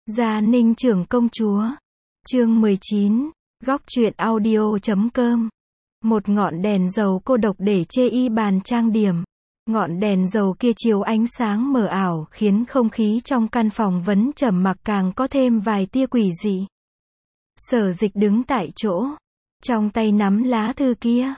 Gia Ninh trưởng công chúa. Chương 19. Góc truyện audio.com. Một ngọn đèn dầu cô độc để chê y bàn trang điểm. Ngọn đèn dầu kia chiếu ánh sáng mờ ảo khiến không khí trong căn phòng vẫn trầm mặc càng có thêm vài tia quỷ dị. Sở Dịch đứng tại chỗ, trong tay nắm lá thư kia.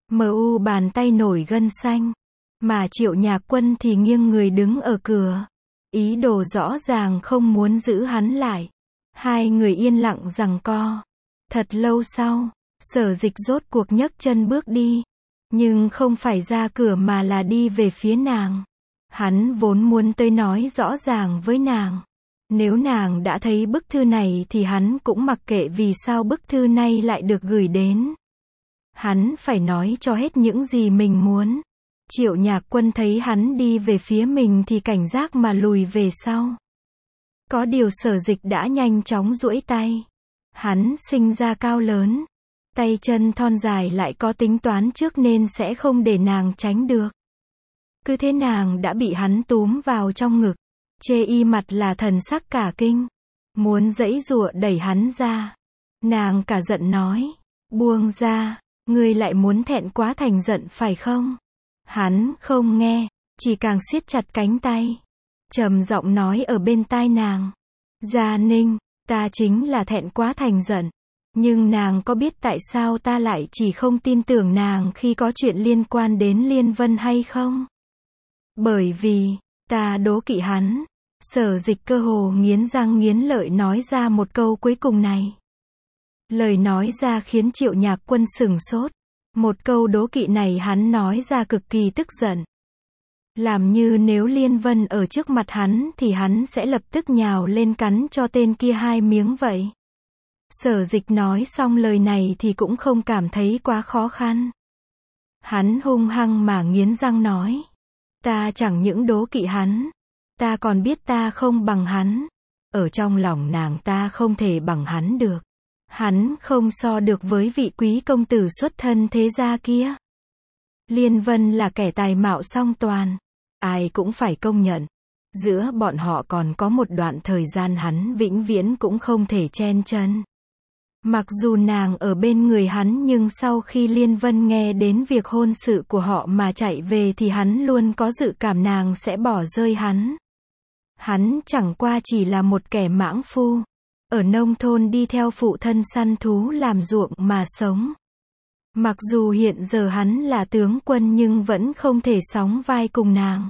Bàn tay nổi gân xanh. Mà Triệu Nhạc Quân thì nghiêng người đứng ở cửa. Ý đồ rõ ràng không muốn giữ hắn lại. Hai người yên lặng giằng co. Thật lâu sau, Sở Dịch rốt cuộc nhấc chân bước đi. Nhưng không phải ra cửa mà là đi về phía nàng. Hắn vốn muốn tới nói rõ ràng với nàng. Nếu nàng đã thấy bức thư này thì hắn cũng mặc kệ vì sao bức thư này lại được gửi đến. Hắn phải nói cho hết những gì mình muốn. Triệu Nhạc Quân thấy hắn đi về phía mình thì cảnh giác mà lùi về sau. Có điều Sở Dịch đã nhanh chóng duỗi tay. Hắn sinh ra cao lớn. Tay chân thon dài lại có tính toán trước nên sẽ không để nàng tránh được. Cứ thế nàng đã bị hắn túm vào trong ngực. Chê y mặt là thần sắc cả kinh. Muốn giãy giụa đẩy hắn ra. Nàng cả giận nói. Buông ra, ngươi lại muốn thẹn quá thành giận phải không? Hắn không nghe, chỉ càng siết chặt cánh tay. Trầm giọng nói ở bên tai nàng. Gia Ninh, ta chính là thẹn quá thành giận. Nhưng nàng có biết tại sao ta lại chỉ không tin tưởng nàng khi có chuyện liên quan đến Liên Vân hay không? Bởi vì, ta đố kỵ hắn. Sở Dịch cơ hồ nghiến răng nghiến lợi nói ra một câu cuối cùng này. Lời nói ra khiến Triệu Nhạc Quân sửng sốt. Một câu đố kỵ này hắn nói ra cực kỳ tức giận. Làm như nếu Liên Vân ở trước mặt hắn thì hắn sẽ lập tức nhào lên cắn cho tên kia hai miếng vậy. Sở Dịch nói xong lời này thì cũng không cảm thấy quá khó khăn. Hắn hung hăng mà nghiến răng nói. Ta chẳng những đố kỵ hắn. Ta còn biết ta không bằng hắn. Ở trong lòng nàng ta không thể bằng hắn được. Hắn không so được với vị quý công tử xuất thân thế gia kia. Liên Vân là kẻ tài mạo song toàn. Ai cũng phải công nhận. Giữa bọn họ còn có một đoạn thời gian hắn vĩnh viễn cũng không thể chen chân. Mặc dù nàng ở bên người hắn nhưng sau khi Liên Vân nghe đến việc hôn sự của họ mà chạy về thì hắn luôn có dự cảm nàng sẽ bỏ rơi hắn. Hắn chẳng qua chỉ là một kẻ mãng phu. Ở nông thôn đi theo phụ thân săn thú làm ruộng mà sống. Mặc dù hiện giờ hắn là tướng quân nhưng vẫn không thể sóng vai cùng nàng.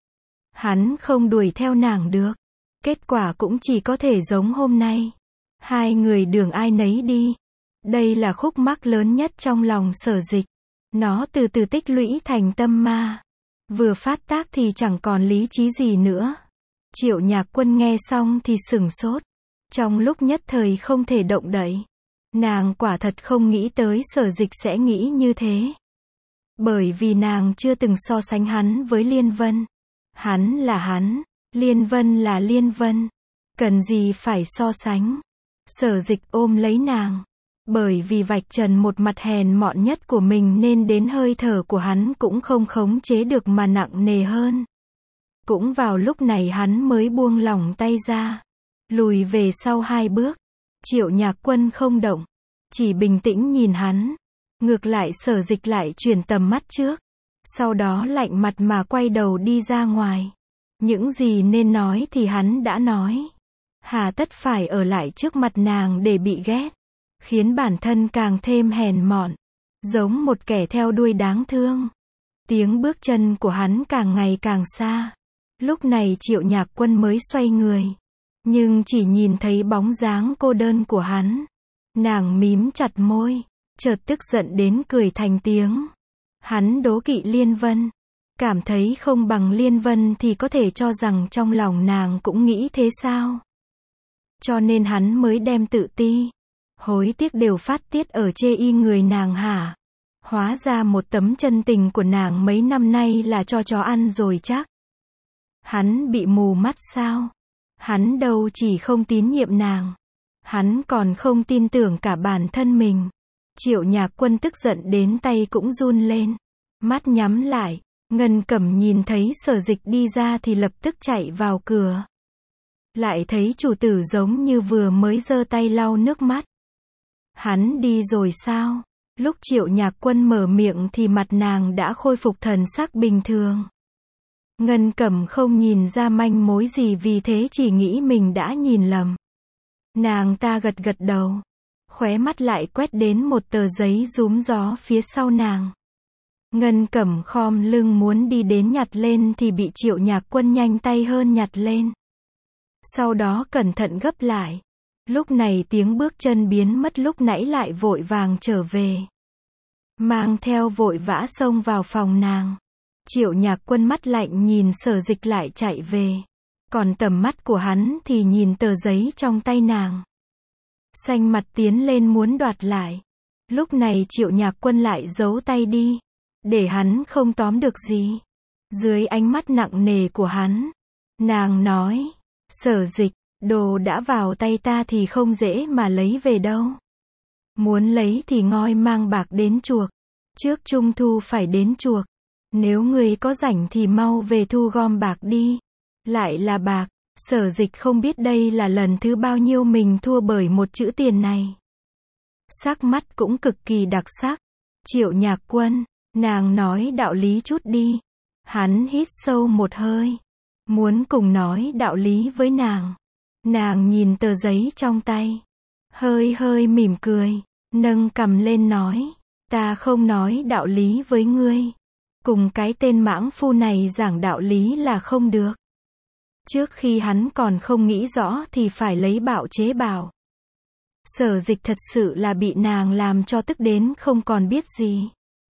Hắn không đuổi theo nàng được. Kết quả cũng chỉ có thể giống hôm nay. Hai người đường ai nấy đi. Đây là khúc mắc lớn nhất trong lòng Sở Dịch. Nó từ từ tích lũy thành tâm ma. Vừa phát tác thì chẳng còn lý trí gì nữa. Triệu Nhạc Quân nghe xong thì sửng sốt. Trong lúc nhất thời không thể động đậy. Nàng quả thật không nghĩ tới Sở Dịch sẽ nghĩ như thế. Bởi vì nàng chưa từng so sánh hắn với Liên Vân. Hắn là hắn, Liên Vân là Liên Vân. Cần gì phải so sánh. Sở Dịch ôm lấy nàng. Bởi vì vạch trần một mặt hèn mọn nhất của mình nên đến hơi thở của hắn cũng không khống chế được mà nặng nề hơn. Cũng vào lúc này hắn mới buông lỏng tay ra. Lùi về sau 2 bước. Triệu Nhạc Quân không động. Chỉ bình tĩnh nhìn hắn. Ngược lại Sở Dịch lại chuyển tầm mắt trước. Sau đó lạnh mặt mà quay đầu đi ra ngoài. Những gì nên nói thì hắn đã nói. Hà tất phải ở lại trước mặt nàng để bị ghét. Khiến bản thân càng thêm hèn mọn. Giống một kẻ theo đuôi đáng thương. Tiếng bước chân của hắn càng ngày càng xa. Lúc này Triệu Nhạc Quân mới xoay người. Nhưng chỉ nhìn thấy bóng dáng cô đơn của hắn. Nàng mím chặt môi. Chợt tức giận đến cười thành tiếng. Hắn đố kỵ Liên Vân. Cảm thấy không bằng Liên Vân thì có thể cho rằng trong lòng nàng cũng nghĩ thế sao? Cho nên hắn mới đem tự ti, hối tiếc đều phát tiết ở chê y người nàng hả? Hóa ra một tấm chân tình của nàng mấy năm nay là cho chó ăn rồi chắc. Hắn bị mù mắt sao? Hắn đâu chỉ không tín nhiệm nàng. Hắn còn không tin tưởng cả bản thân mình. Triệu Nhạc Quân tức giận đến tay cũng run lên. Mắt nhắm lại. Ngân Cẩm nhìn thấy Sở Dịch đi ra thì lập tức chạy vào cửa. lại thấy chủ tử giống như vừa mới giơ tay lau nước mắt. Hắn đi rồi sao? Lúc Triệu Nhạc Quân mở miệng thì mặt nàng đã khôi phục thần sắc bình thường. Ngân Cẩm không nhìn ra manh mối gì vì thế chỉ nghĩ mình đã nhìn lầm. Nàng ta gật gật đầu. Khóe mắt lại quét đến một tờ giấy rúm gió phía sau nàng. Ngân Cẩm khom lưng muốn đi đến nhặt lên thì bị Triệu Nhạc Quân nhanh tay hơn nhặt lên. Sau đó cẩn thận gấp lại. Lúc này tiếng bước chân biến mất, lúc nãy lại vội vàng trở về. Mang theo vội vã xông vào phòng nàng. Triệu Nhạc Quân mắt lạnh nhìn Sở Dịch lại chạy về. Còn tầm mắt của hắn thì nhìn tờ giấy trong tay nàng. Xanh mặt tiến lên muốn đoạt lại. Lúc này Triệu Nhạc Quân lại giấu tay đi. Để hắn không tóm được gì. Dưới ánh mắt nặng nề của hắn, nàng nói, Sở Dịch, đồ đã vào tay ta thì không dễ mà lấy về đâu. Muốn lấy thì ngoi mang bạc đến chuộc. Trước Trung Thu phải đến chuộc. Nếu người có rảnh thì mau về thu gom bạc đi. Lại là bạc. Sở Dịch không biết đây là lần thứ bao nhiêu mình thua bởi một chữ tiền này. Sắc mắt cũng cực kỳ đặc sắc. Triệu Nhạc Quân, nàng nói đạo lý chút đi. Hắn hít sâu một hơi. Muốn cùng nói đạo lý với nàng. Nàng nhìn tờ giấy trong tay. Hơi mỉm cười. Nâng cằm lên nói. Ta không nói đạo lý với ngươi. Cùng cái tên mãng phu này giảng đạo lý là không được. Trước khi hắn còn không nghĩ rõ thì phải lấy bạo chế bảo. Sở Dịch thật sự là bị nàng làm cho tức đến không còn biết gì.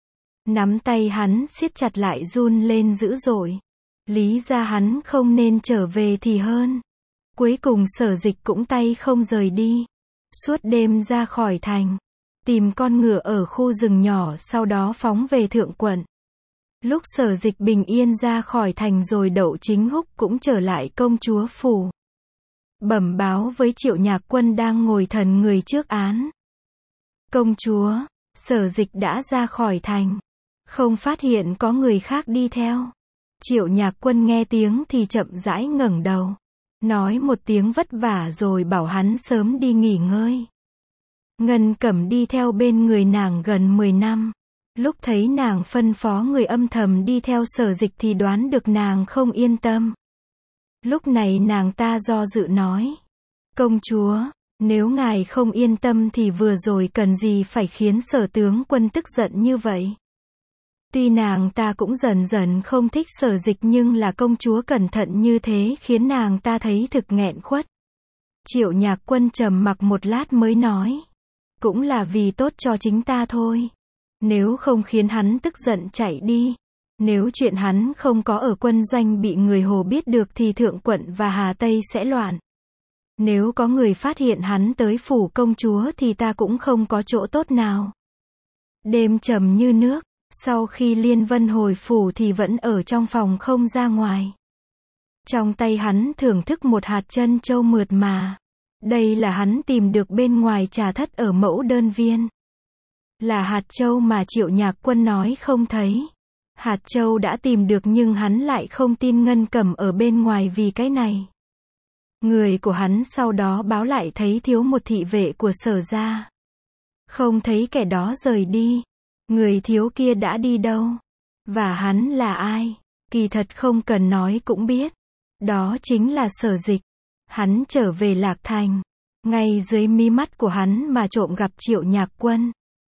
Nắm tay hắn siết chặt lại run lên dữ dội. Lý ra hắn không nên trở về thì hơn. Cuối cùng Sở Dịch cũng tay không rời đi. Suốt đêm ra khỏi thành. Tìm con ngựa ở khu rừng nhỏ, sau đó phóng về Thượng Quận. Lúc Sở Dịch bình yên ra khỏi thành rồi Đậu Chính Húc cũng trở lại công chúa phủ. Bẩm báo với Triệu Nhạc Quân đang ngồi thần người trước án. Công chúa, Sở Dịch đã ra khỏi thành. Không phát hiện có người khác đi theo. Triệu Nhạc Quân nghe tiếng thì chậm rãi ngẩng đầu. Nói một tiếng vất vả rồi bảo hắn sớm đi nghỉ ngơi. Ngân Cẩm đi theo bên người nàng gần 10 năm. Lúc thấy nàng phân phó người âm thầm đi theo Sở Dịch thì đoán được nàng không yên tâm. Lúc này nàng ta do dự nói. Công chúa, nếu ngài không yên tâm thì vừa rồi cần gì phải khiến Sở tướng quân tức giận như vậy. Tuy nàng ta cũng dần dần không thích Sở Dịch nhưng là công chúa cẩn thận như thế khiến nàng ta thấy thực nghẹn khuất. Triệu Nhạc Quân trầm mặc một lát mới nói. Cũng là vì tốt cho chính ta thôi. Nếu không khiến hắn tức giận chạy đi. Nếu chuyện hắn không có ở quân doanh bị người Hồ biết được thì Thượng Quận và Hà Tây sẽ loạn. Nếu có người phát hiện hắn tới phủ công chúa thì ta cũng không có chỗ tốt nào. Đêm trầm như nước. Sau khi Liên Vân hồi phủ thì vẫn ở trong phòng không ra ngoài. Trong tay hắn thưởng thức một hạt trân châu mượt mà. Đây là hắn tìm được bên ngoài trà thất ở Mẫu Đơn Viên. Là hạt châu mà Triệu Nhạc Quân nói không thấy. Hạt châu đã tìm được nhưng hắn lại không tin Ngân Cẩm ở bên ngoài vì cái này. Người của hắn sau đó báo lại thấy thiếu một thị vệ của Sở gia. Không thấy kẻ đó rời đi. Người thiếu kia đã đi đâu? Và hắn là ai? Kỳ thật không cần nói cũng biết. Đó chính là Sở Dịch. Hắn trở về Lạc Thành. Ngay dưới mí mắt của hắn mà trộm gặp Triệu Nhạc Quân.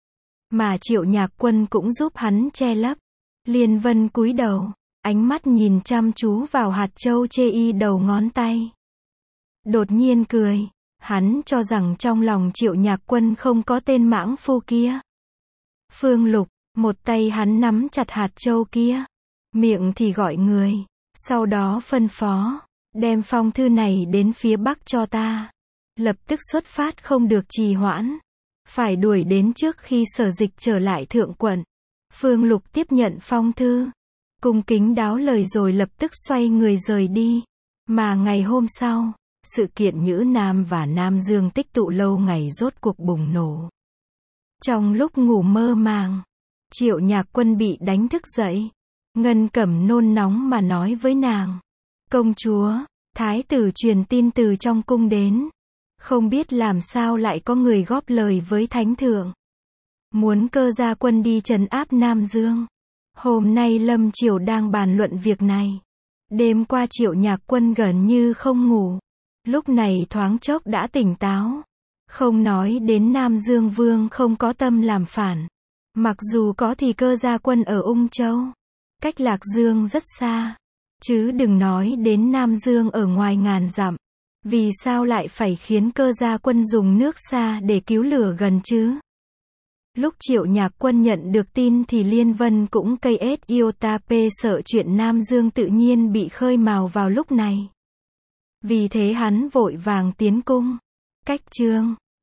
Mà Triệu Nhạc Quân cũng giúp hắn che lấp. Liên Vân cúi đầu, ánh mắt nhìn chăm chú vào hạt châu chê y đầu ngón tay. Đột nhiên cười. Hắn cho rằng trong lòng Triệu Nhạc Quân không có tên mãng phu kia. Phương Lục, một tay hắn nắm chặt hạt châu kia. Miệng thì gọi người. Sau đó phân phó. Đem phong thư này đến phía Bắc cho ta. Lập tức xuất phát không được trì hoãn. Phải đuổi đến trước khi Sở Dịch trở lại Thượng Quận. Phương Lục tiếp nhận phong thư. Cung kính đáo lời rồi lập tức xoay người rời đi. Mà ngày hôm sau, sự kiện Nhữ Nam và Nam Dương tích tụ lâu ngày rốt cuộc bùng nổ. Trong lúc ngủ mơ màng, Triệu Nhạc Quân bị đánh thức dậy. Ngân Cẩm nôn nóng mà nói với nàng. Công chúa, Thái tử truyền tin từ trong cung đến. Không biết làm sao lại có người góp lời với thánh thượng. Muốn Cơ gia quân đi trấn áp Nam Dương. Hôm nay Lâm Triều đang bàn luận việc này. Đêm qua Triệu Nhạc Quân gần như không ngủ. Lúc này thoáng chốc đã tỉnh táo. Không nói đến Nam Dương Vương không có tâm làm phản. Mặc dù có thì Cơ gia quân ở Ung Châu. Cách Lạc Dương rất xa. Chứ đừng nói đến Nam Dương ở ngoài ngàn dặm. Vì sao lại phải khiến Cơ gia quân dùng nước xa để cứu lửa gần chứ? Lúc Triệu Nhạc Quân nhận được tin thì Liên Vân cũng cây iota p sợ chuyện Nam Dương tự nhiên bị khơi mào vào lúc này. Vì thế hắn vội vàng tiến cung. Cách chương